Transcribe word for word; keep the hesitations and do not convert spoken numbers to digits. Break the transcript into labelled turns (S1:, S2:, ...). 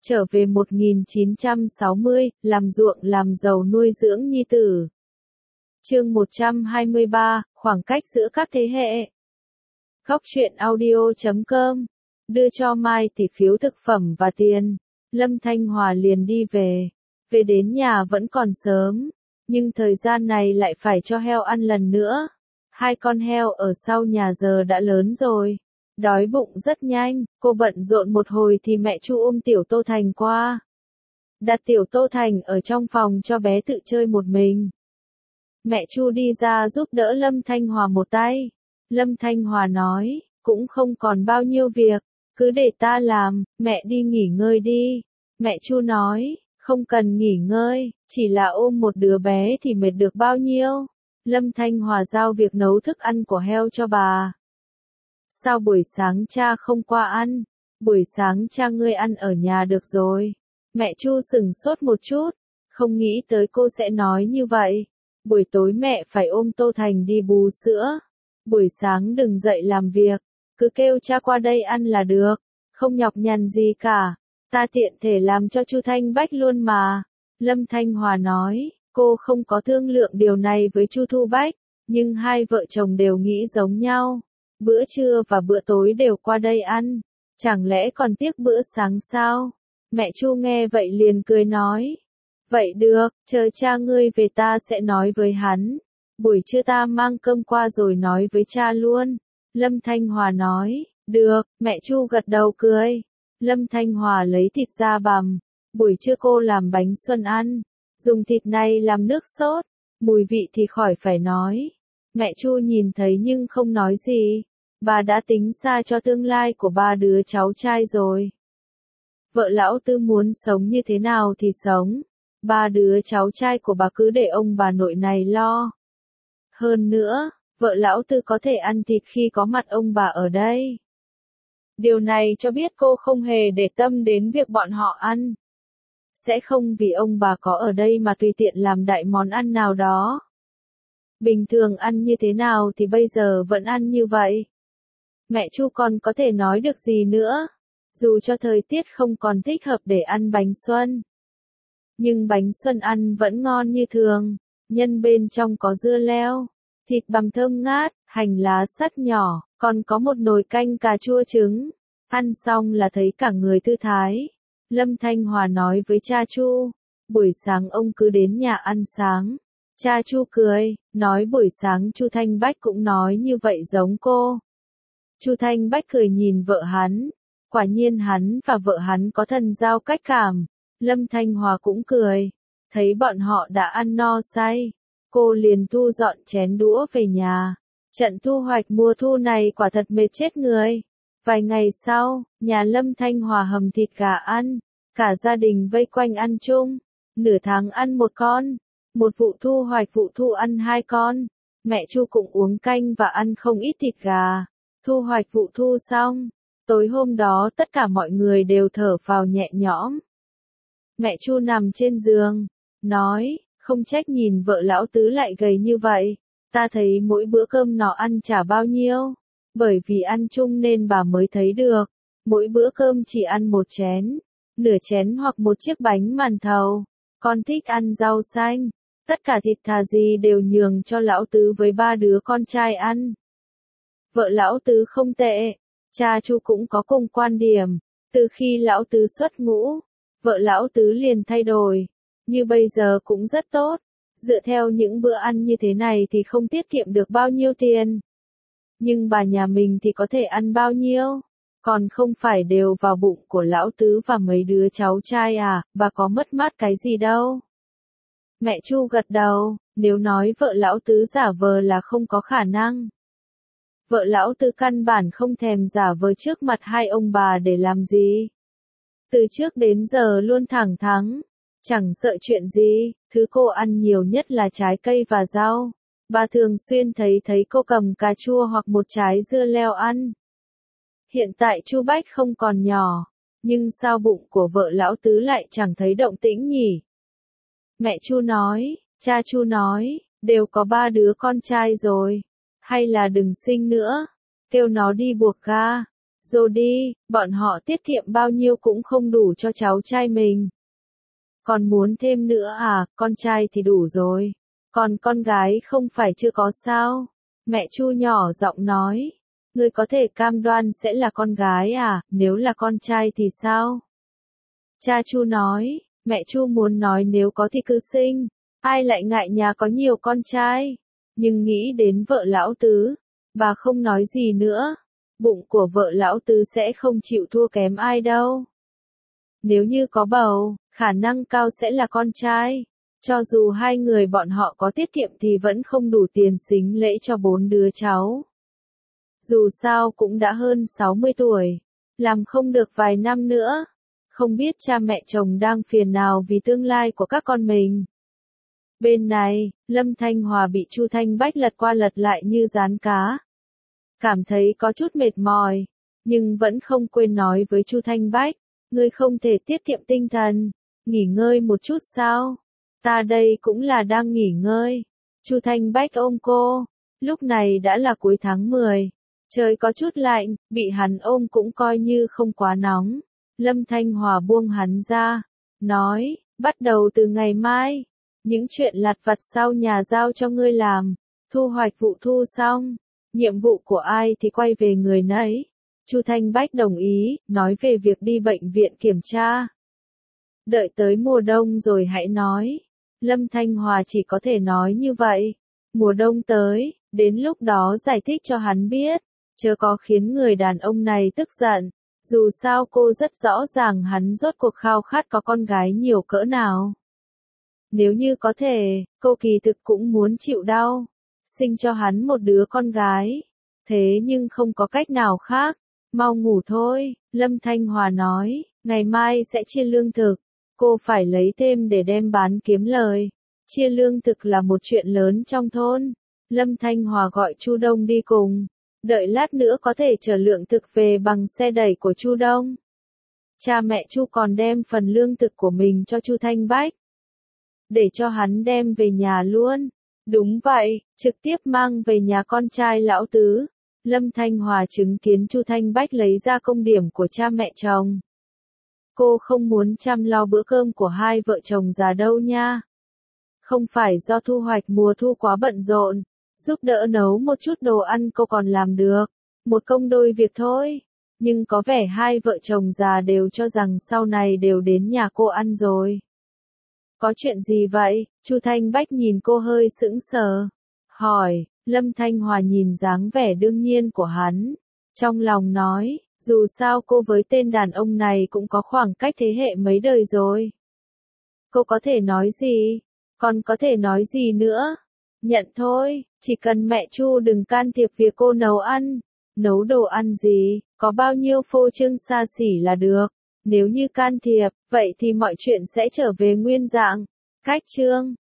S1: Trở về một nghìn chín trăm sáu mươi, làm ruộng làm giàu nuôi dưỡng nhi tử. Chương một trăm hai mươi ba, khoảng cách giữa các thế hệ. Góc truyện audio chấm com đưa cho Mai tỷ phiếu thực phẩm và tiền. Lâm Thanh Hòa liền đi về. Về đến nhà vẫn còn sớm, nhưng thời gian này lại phải cho heo ăn lần nữa. Hai con heo ở sau nhà giờ đã lớn rồi. Đói bụng rất nhanh, cô bận rộn một hồi thì mẹ Chu ôm tiểu Tô Thành qua. Đặt tiểu Tô Thành ở trong phòng cho bé tự chơi một mình. Mẹ Chu đi ra giúp đỡ Lâm Thanh Hòa một tay. Lâm Thanh Hòa nói, cũng không còn bao nhiêu việc, cứ để ta làm, mẹ đi nghỉ ngơi đi. Mẹ Chu nói, không cần nghỉ ngơi, chỉ là ôm một đứa bé thì mệt được bao nhiêu. Lâm Thanh Hòa giao việc nấu thức ăn của heo cho bà. Sao buổi sáng cha không qua ăn? Buổi sáng cha ngươi ăn ở nhà được rồi. Mẹ Chu sửng sốt một chút, không nghĩ tới cô sẽ nói như vậy. Buổi tối mẹ phải ôm Tô Thành đi bú sữa. Buổi sáng đừng dậy làm việc, cứ kêu cha qua đây ăn là được, không nhọc nhằn gì cả. Ta tiện thể làm cho Chu Thanh Bách luôn mà. Lâm Thanh Hòa nói, cô không có thương lượng điều này với Chu Thu Bách, nhưng hai vợ chồng đều nghĩ giống nhau. Bữa trưa và bữa tối đều qua đây ăn, chẳng lẽ còn tiếc bữa sáng sao? Mẹ Chu nghe vậy liền cười nói, vậy được, chờ cha ngươi về ta sẽ nói với hắn. Buổi trưa ta mang cơm qua rồi nói với cha luôn. Lâm Thanh Hòa nói, được, mẹ Chu gật đầu cười. Lâm Thanh Hòa lấy thịt da bằm. Buổi trưa cô làm bánh xuân ăn. Dùng thịt này làm nước sốt. Mùi vị thì khỏi phải nói. Mẹ Chu nhìn thấy nhưng không nói gì. Bà đã tính xa cho tương lai của ba đứa cháu trai rồi. Vợ lão Tư muốn sống như thế nào thì sống. Ba đứa cháu trai của bà cứ để ông bà nội này lo. Hơn nữa, vợ lão Tư có thể ăn thịt khi có mặt ông bà ở đây. Điều này cho biết cô không hề để tâm đến việc bọn họ ăn. Sẽ không vì ông bà có ở đây mà tùy tiện làm đại món ăn nào đó. Bình thường ăn như thế nào thì bây giờ vẫn ăn như vậy. Mẹ Chu còn có thể nói được gì nữa, dù cho thời tiết không còn thích hợp để ăn bánh xuân. Nhưng bánh xuân ăn vẫn ngon như thường, nhân bên trong có dưa leo, thịt bằm thơm ngát, hành lá sắt nhỏ, còn có một nồi canh cà chua trứng. Ăn xong là thấy cả người thư thái. Lâm Thanh Hòa nói với cha Chu, buổi sáng ông cứ đến nhà ăn sáng. Cha Chu cười, nói buổi sáng Chu Thanh Bách cũng nói như vậy giống cô. Chu Thanh Bách cười nhìn vợ hắn, quả nhiên hắn và vợ hắn có thần giao cách cảm. Lâm Thanh Hòa cũng cười, thấy bọn họ đã ăn no say, cô liền thu dọn chén đũa về nhà. Trận thu hoạch mùa thu này quả thật mệt chết người. Vài ngày sau, nhà Lâm Thanh Hòa hầm thịt gà ăn, cả gia đình vây quanh ăn chung, nửa tháng ăn một con, một vụ thu hoạch vụ thu ăn hai con. Mẹ Chu cũng uống canh và ăn không ít thịt gà. Thu hoạch vụ thu xong, tối hôm đó tất cả mọi người đều thở phào nhẹ nhõm. Mẹ Chu nằm trên giường, nói, không trách nhìn vợ lão Tứ lại gầy như vậy, ta thấy mỗi bữa cơm nó ăn chả bao nhiêu, bởi vì ăn chung nên bà mới thấy được, mỗi bữa cơm chỉ ăn một chén, nửa chén hoặc một chiếc bánh màn thầu, con thích ăn rau xanh, tất cả thịt thà gì đều nhường cho lão Tứ với ba đứa con trai ăn. Vợ lão Tứ không tệ, cha Chu cũng có cùng quan điểm, từ khi lão Tứ xuất ngũ, vợ lão Tứ liền thay đổi, như bây giờ cũng rất tốt, dựa theo những bữa ăn như thế này thì không tiết kiệm được bao nhiêu tiền. Nhưng bà nhà mình thì có thể ăn bao nhiêu, còn không phải đều vào bụng của lão Tứ và mấy đứa cháu trai à, bà có mất mát cái gì đâu. Mẹ Chu gật đầu, nếu nói vợ lão Tứ giả vờ là không có khả năng. Vợ lão Tư căn bản không thèm giả vờ trước mặt hai ông bà để làm gì. Từ trước đến giờ luôn thẳng thắn, chẳng sợ chuyện gì, thứ cô ăn nhiều nhất là trái cây và rau. Bà thường xuyên thấy thấy cô cầm cà chua hoặc một trái dưa leo ăn. Hiện tại Chu Bách không còn nhỏ, nhưng sao bụng của vợ lão Tứ lại chẳng thấy động tĩnh nhỉ? Mẹ Chu nói, cha Chu nói, đều có ba đứa con trai rồi, hay là đừng sinh nữa, kêu nó đi buộc ga, Rồi đi, bọn họ tiết kiệm bao nhiêu cũng không đủ cho cháu trai mình. Còn muốn thêm nữa à, con trai thì đủ rồi. Còn con gái không phải chưa có sao? Mẹ Chu nhỏ giọng nói. Ngươi có thể cam đoan sẽ là con gái à, nếu là con trai thì sao? Cha Chu nói, mẹ Chu muốn nói nếu có thì cứ sinh, ai lại ngại nhà có nhiều con trai. Nhưng nghĩ đến vợ lão tứ, bà không nói gì nữa. Bụng của vợ lão tứ sẽ không chịu thua kém ai đâu. Nếu như có bầu, khả năng cao sẽ là con trai. Cho dù hai người bọn họ có tiết kiệm thì vẫn không đủ tiền sính lễ cho bốn đứa cháu. Dù sao cũng đã hơn sáu mươi tuổi, làm không được vài năm nữa. Không biết cha mẹ chồng đang phiền nào vì tương lai của các con mình. Bên này, Lâm Thanh Hòa bị Chu Thanh Bách lật qua lật lại như rán cá. Cảm thấy có chút mệt mỏi, nhưng vẫn không quên nói với Chu Thanh Bách, ngươi không thể tiết kiệm tinh thần, nghỉ ngơi một chút sao? Ta đây cũng là đang nghỉ ngơi. Chu Thanh Bách ôm cô, lúc này đã là cuối tháng mười, trời có chút lạnh, bị hắn ôm cũng coi như không quá nóng. Lâm Thanh Hòa buông hắn ra, nói, bắt đầu từ ngày mai, những chuyện lặt vặt sau nhà giao cho ngươi làm, thu hoạch vụ thu xong, nhiệm vụ của ai thì quay về người nấy. Chu Thanh Bách đồng ý, nói về việc đi bệnh viện kiểm tra. Đợi tới mùa đông rồi hãy nói. Lâm Thanh Hòa chỉ có thể nói như vậy. Mùa đông tới, đến lúc đó giải thích cho hắn biết, chớ có khiến người đàn ông này tức giận. Dù sao cô rất rõ ràng hắn rốt cuộc khao khát có con gái nhiều cỡ nào. Nếu như có thể, cô kỳ thực cũng muốn chịu đau, sinh cho hắn một đứa con gái. Thế nhưng không có cách nào khác, mau ngủ thôi, Lâm Thanh Hòa nói, ngày mai sẽ chia lương thực, cô phải lấy thêm để đem bán kiếm lời. Chia lương thực là một chuyện lớn trong thôn, Lâm Thanh Hòa gọi Chu Đông đi cùng. Đợi lát nữa có thể chở lượng thực về bằng xe đẩy của Chu Đông. Cha mẹ Chu còn đem phần lương thực của mình cho Chu Thanh Bách, để cho hắn đem về nhà luôn. Đúng vậy, trực tiếp mang về nhà con trai lão tứ. Lâm Thanh Hòa chứng kiến Chu Thanh Bách lấy ra công điểm của cha mẹ chồng. Cô không muốn chăm lo bữa cơm của hai vợ chồng già đâu nha. Không phải do thu hoạch mùa thu quá bận rộn, giúp đỡ nấu một chút đồ ăn cô còn làm được, một công đôi việc thôi. Nhưng có vẻ hai vợ chồng già đều cho rằng sau này đều đến nhà cô ăn rồi. Có chuyện gì vậy? Chu Thanh Bách nhìn cô hơi sững sờ, hỏi. Lâm Thanh Hòa nhìn dáng vẻ đương nhiên của hắn, trong lòng nói, dù sao cô với tên đàn ông này cũng có khoảng cách thế hệ mấy đời rồi. Cô có thể nói gì? Còn có thể nói gì nữa? Nhận thôi, chỉ cần mẹ Chu đừng can thiệp việc cô nấu ăn. Nấu đồ ăn gì, có bao nhiêu phô trương xa xỉ là được. Nếu như can thiệp, vậy thì mọi chuyện sẽ trở về nguyên dạng. Cách chương